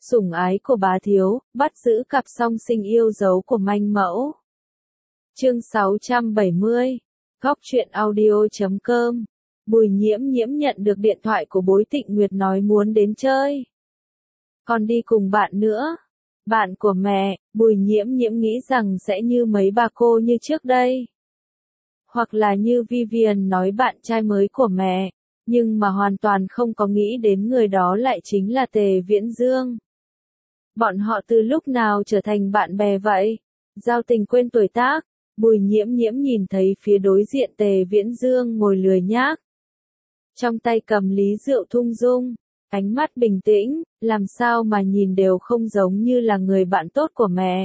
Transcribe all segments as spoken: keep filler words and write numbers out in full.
sủng ái của bá thiếu, bắt giữ cặp song sinh yêu dấu của manh mẫu. Chương sáu trăm bảy mươi, Góc truyện audio chấm com. Bùi Nhiễm Nhiễm nhận được điện thoại của Bối Tịnh Nguyệt nói muốn đến chơi. Con đi cùng bạn nữa. Bạn của mẹ, Bùi Nhiễm Nhiễm nghĩ rằng sẽ như mấy bà cô như trước đây. Hoặc là như Vivian nói bạn trai mới của mẹ, nhưng mà hoàn toàn không có nghĩ đến người đó lại chính là Tề Viễn Dương. Bọn họ từ lúc nào trở thành bạn bè vậy? Giao tình quên tuổi tác. Bùi Nhiễm Nhiễm nhìn thấy phía đối diện Tề Viễn Dương ngồi lười nhác. Trong tay cầm lý rượu thung dung, ánh mắt bình tĩnh, làm sao mà nhìn đều không giống như là người bạn tốt của mẹ.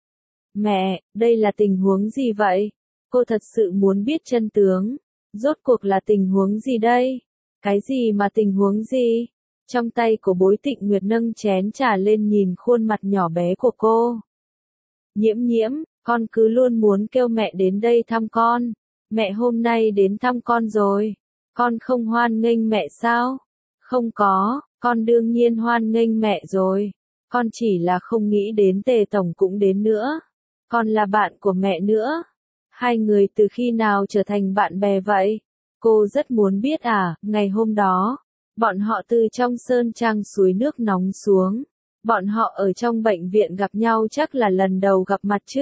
Mẹ, đây là tình huống gì vậy? Cô thật sự muốn biết chân tướng. Rốt cuộc là tình huống gì đây? Cái gì mà tình huống gì? Trong tay của Bối Tịnh Nguyệt nâng chén trà lên nhìn khuôn mặt nhỏ bé của cô. Nhiễm Nhiễm, con cứ luôn muốn kêu mẹ đến đây thăm con. Mẹ hôm nay đến thăm con rồi. Con không hoan nghênh mẹ sao? Không có, con đương nhiên hoan nghênh mẹ rồi. Con chỉ là không nghĩ đến Tề Tổng cũng đến nữa. Con là bạn của mẹ nữa. Hai người từ khi nào trở thành bạn bè vậy? Cô rất muốn biết à, ngày hôm đó, bọn họ từ trong sơn trang suối nước nóng xuống. Bọn họ ở trong bệnh viện gặp nhau chắc là lần đầu gặp mặt chứ.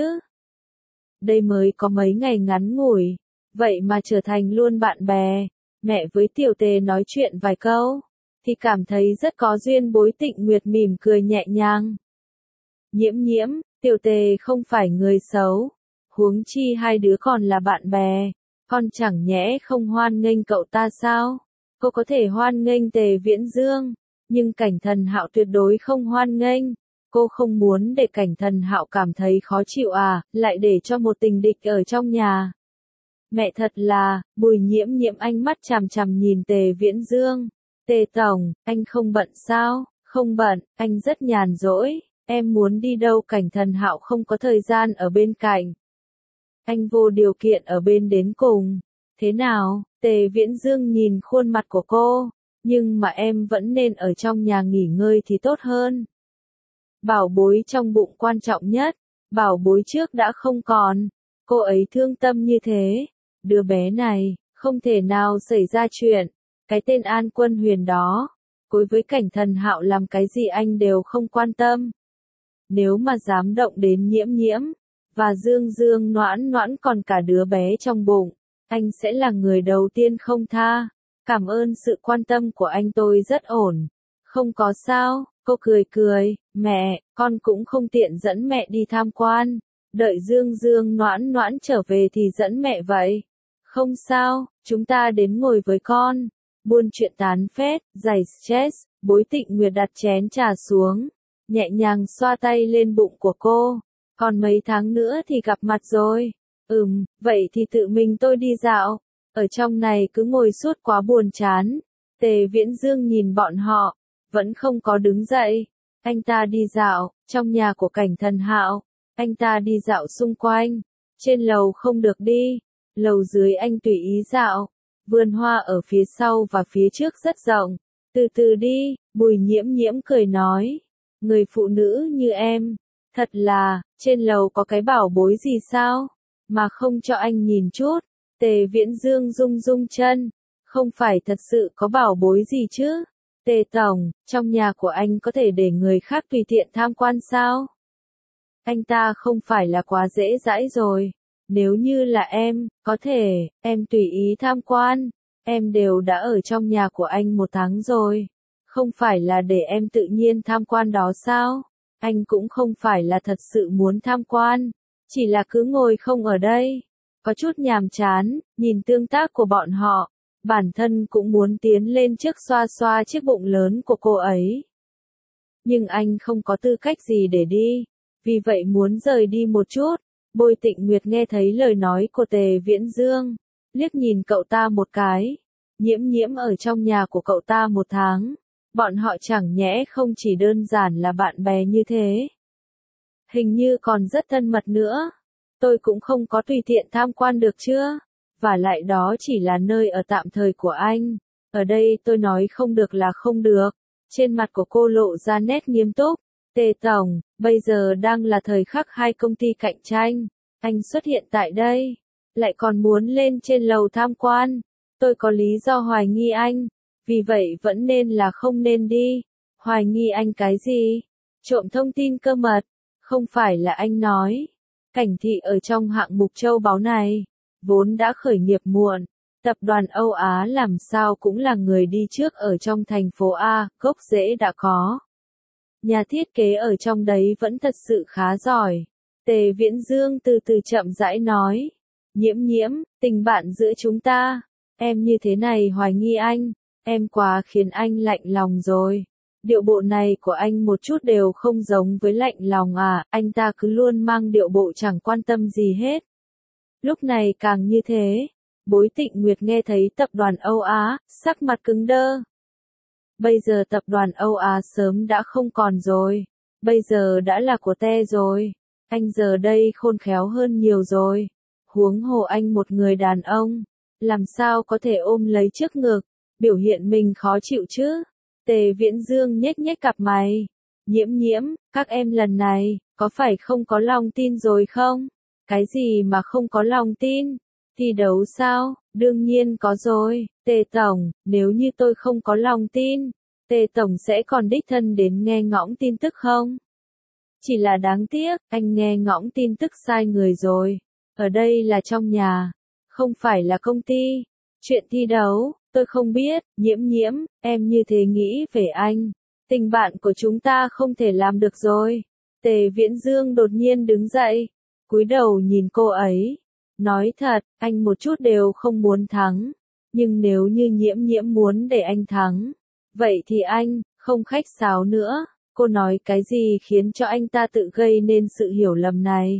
Đây mới có mấy ngày ngắn ngủi, vậy mà trở thành luôn bạn bè. Mẹ với Tiểu Tề nói chuyện vài câu, thì cảm thấy rất có duyên. Bối Tịnh Nguyệt mỉm cười nhẹ nhàng. Nhiễm Nhiễm, Tiểu Tề không phải người xấu. Huống chi hai đứa còn là bạn bè. Con chẳng nhẽ không hoan nghênh cậu ta sao? Cô có thể hoan nghênh Tề Viễn Dương, nhưng Cảnh Thần Hạo tuyệt đối không hoan nghênh. Cô không muốn để Cảnh Thần Hạo cảm thấy khó chịu à, lại để cho một tình địch ở trong nhà. Mẹ thật là, Bùi Nhiễm Nhiễm ánh mắt chằm chằm nhìn Tề Viễn Dương. Tề Tổng, anh không bận sao? Không bận, anh rất nhàn rỗi. Em muốn đi đâu? Cảnh Thần Hạo không có thời gian ở bên cạnh. Anh vô điều kiện ở bên đến cùng. Thế nào? Tề Viễn Dương nhìn khuôn mặt của cô. Nhưng mà em vẫn nên ở trong nhà nghỉ ngơi thì tốt hơn. Bảo bối trong bụng quan trọng nhất. Bảo bối trước đã không còn. Cô ấy thương tâm như thế. Đứa bé này, không thể nào xảy ra chuyện. Cái tên An Quân Huyền đó, đối với Cảnh Thần Hạo làm cái gì anh đều không quan tâm. Nếu mà dám động đến Nhiễm Nhiễm, và Dương Dương Noãn Noãn còn cả đứa bé trong bụng, anh sẽ là người đầu tiên không tha. Cảm ơn sự quan tâm của anh, tôi rất ổn. Không có sao, cô cười cười, mẹ, con cũng không tiện dẫn mẹ đi tham quan. Đợi Dương Dương Noãn Noãn trở về thì dẫn mẹ vậy. Không sao, chúng ta đến ngồi với con. Buôn chuyện tán phét, giải stress. Bối Tịnh Nguyệt đặt chén trà xuống, nhẹ nhàng xoa tay lên bụng của cô. Còn mấy tháng nữa thì gặp mặt rồi. Ừm, vậy thì tự mình tôi đi dạo. Ở trong này cứ ngồi suốt quá buồn chán. Tề Viễn Dương nhìn bọn họ, vẫn không có đứng dậy. Anh ta đi dạo, trong nhà của Cảnh Thần Hạo. Anh ta đi dạo xung quanh. Trên lầu không được đi. Lầu dưới anh tùy ý dạo. Vườn hoa ở phía sau và phía trước rất rộng. Từ từ đi, Bùi Nhiễm Nhiễm cười nói. Người phụ nữ như em, thật là, trên lầu có cái bảo bối gì sao? Mà không cho anh nhìn chút. Tề Viễn Dương rung rung chân. Không phải thật sự có bảo bối gì chứ? Tề Tổng, trong nhà của anh có thể để người khác tùy tiện tham quan sao? Anh ta không phải là quá dễ dãi rồi. Nếu như là em, có thể, em tùy ý tham quan. Em đều đã ở trong nhà của anh một tháng rồi. Không phải là để em tự nhiên tham quan đó sao? Anh cũng không phải là thật sự muốn tham quan. Chỉ là cứ ngồi không ở đây. Có chút nhàm chán, nhìn tương tác của bọn họ. Bản thân cũng muốn tiến lên trước xoa xoa chiếc bụng lớn của cô ấy. Nhưng anh không có tư cách gì để đi. Vì vậy muốn rời đi một chút. Bôi Tịnh Nguyệt nghe thấy lời nói của Tề Viễn Dương. Liếc nhìn cậu ta một cái. Nhiễm Nhiễm ở trong nhà của cậu ta một tháng. Bọn họ chẳng nhẽ không chỉ đơn giản là bạn bè như thế. Hình như còn rất thân mật nữa. Tôi cũng không có tùy tiện tham quan được chưa? Và lại đó chỉ là nơi ở tạm thời của anh. Ở đây tôi nói không được là không được. Trên mặt của cô lộ ra nét nghiêm túc. Tề Tổng, bây giờ đang là thời khắc hai công ty cạnh tranh. Anh xuất hiện tại đây, lại còn muốn lên trên lầu tham quan. Tôi có lý do hoài nghi anh, vì vậy vẫn nên là không nên đi. Hoài nghi anh cái gì? Trộm thông tin cơ mật, không phải là anh nói. Cảnh thị ở trong hạng mục châu báu này, vốn đã khởi nghiệp muộn. Tập đoàn Âu Á làm sao cũng là người đi trước ở trong thành phố A, gốc rễ đã có. Nhà thiết kế ở trong đấy vẫn thật sự khá giỏi. Tề Viễn Dương từ từ chậm rãi nói. Nhiễm nhiễm, tình bạn giữa chúng ta, em như thế này hoài nghi anh, em quá khiến anh lạnh lòng rồi. Điệu bộ này của anh một chút đều không giống với lạnh lòng à, anh ta cứ luôn mang điệu bộ chẳng quan tâm gì hết. Lúc này càng như thế, Bối Tịnh Nguyệt nghe thấy tập đoàn Âu Á, sắc mặt cứng đơ. Bây giờ tập đoàn Âu Á sớm đã không còn rồi, bây giờ đã là của Te rồi, anh giờ đây khôn khéo hơn nhiều rồi. Huống hồ anh một người đàn ông, làm sao có thể ôm lấy trước ngực, biểu hiện mình khó chịu chứ? Tề Viễn Dương nhếch nhếch cặp mày. Nhiễm nhiễm, các em lần này, có phải không có lòng tin rồi không? Cái gì mà không có lòng tin? Thi đấu sao? Đương nhiên có rồi. Tề Tổng, nếu như tôi không có lòng tin, Tề Tổng sẽ còn đích thân đến nghe ngõng tin tức không? Chỉ là đáng tiếc, anh nghe ngõng tin tức sai người rồi. Ở đây là trong nhà, không phải là công ty. Chuyện thi đấu, tôi không biết, nhiễm nhiễm, em như thế nghĩ về anh. Tình bạn của chúng ta không thể làm được rồi. Tề Viễn Dương đột nhiên đứng dậy, cúi đầu nhìn cô ấy. Nói thật, anh một chút đều không muốn thắng. Nhưng nếu như nhiễm nhiễm muốn để anh thắng, vậy thì anh, không khách sáo nữa. Cô nói cái gì khiến cho anh ta tự gây nên sự hiểu lầm này?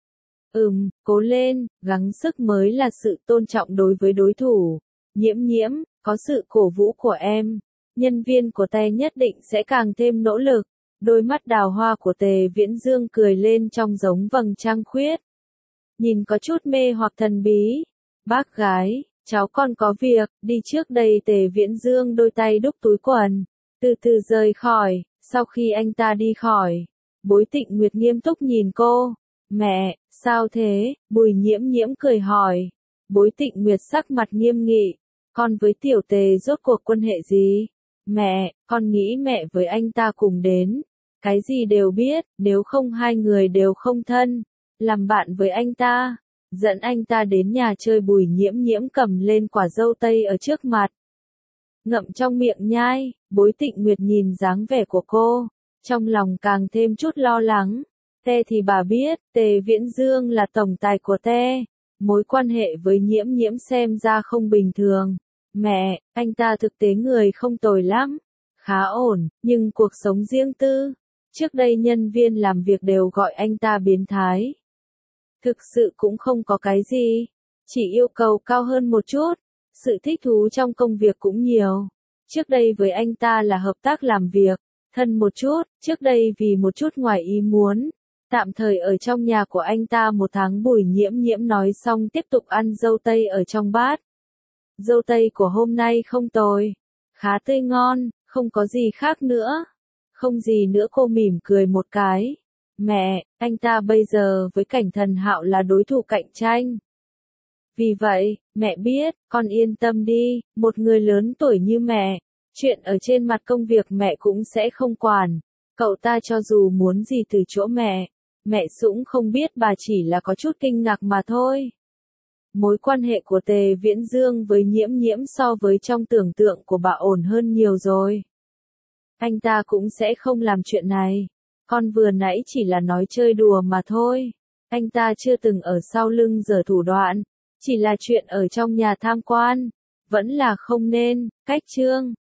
Ừm, cố lên, gắng sức mới là sự tôn trọng đối với đối thủ. Nhiễm nhiễm, có sự cổ vũ của em, nhân viên của Te nhất định sẽ càng thêm nỗ lực. Đôi mắt đào hoa của Tề Viễn Dương cười lên trong giống vầng trăng khuyết. Nhìn có chút mê hoặc thần bí. Bác gái, cháu còn có việc, đi trước đây. Tề Viễn Dương đôi tay đúc túi quần, từ từ rời khỏi. Sau khi anh ta đi khỏi, Bối Tịnh Nguyệt nghiêm túc nhìn cô. Mẹ, sao thế? Bùi nhiễm nhiễm cười hỏi. Bối Tịnh Nguyệt sắc mặt nghiêm nghị. Con với tiểu Tề rốt cuộc quan hệ gì? Mẹ, con nghĩ mẹ với anh ta cùng đến. Cái gì đều biết, nếu không hai người đều không thân. Làm bạn với anh ta. Dẫn anh ta đến nhà chơi. Bùi nhiễm nhiễm cầm lên quả dâu tây ở trước mặt. Ngậm trong miệng nhai. Bối Tịnh Nguyệt nhìn dáng vẻ của cô, trong lòng càng thêm chút lo lắng. Te thì bà biết, Tề Viễn Dương là tổng tài của Te. Mối quan hệ với nhiễm nhiễm xem ra không bình thường. Mẹ, anh ta thực tế người không tồi lắm. Khá ổn, nhưng cuộc sống riêng tư. Trước đây nhân viên làm việc đều gọi anh ta biến thái. Thực sự cũng không có cái gì. Chỉ yêu cầu cao hơn một chút. Sự thích thú trong công việc cũng nhiều. Trước đây với anh ta là hợp tác làm việc, thân một chút, trước đây vì một chút ngoài ý muốn. Tạm thời ở trong nhà của anh ta một tháng. Bùi nhiễm nhiễm nói xong tiếp tục ăn dâu tây ở trong bát. Dâu tây của hôm nay không tồi, khá tươi ngon, không có gì khác nữa. Không gì nữa. Cô mỉm cười một cái. Mẹ, anh ta bây giờ với Cảnh Thần Hạo là đối thủ cạnh tranh. Vì vậy, mẹ biết, con yên tâm đi, một người lớn tuổi như mẹ, chuyện ở trên mặt công việc mẹ cũng sẽ không quản. Cậu ta cho dù muốn gì từ chỗ mẹ, mẹ cũng không biết. Bà chỉ là có chút kinh ngạc mà thôi. Mối quan hệ của Tề Viễn Dương với nhiễm nhiễm so với trong tưởng tượng của bà ổn hơn nhiều rồi. Anh ta cũng sẽ không làm chuyện này. Con vừa nãy chỉ là nói chơi đùa mà thôi. Anh ta chưa từng ở sau lưng giở thủ đoạn. Chỉ là chuyện ở trong nhà tham quan. Vẫn là không nên. Cách chương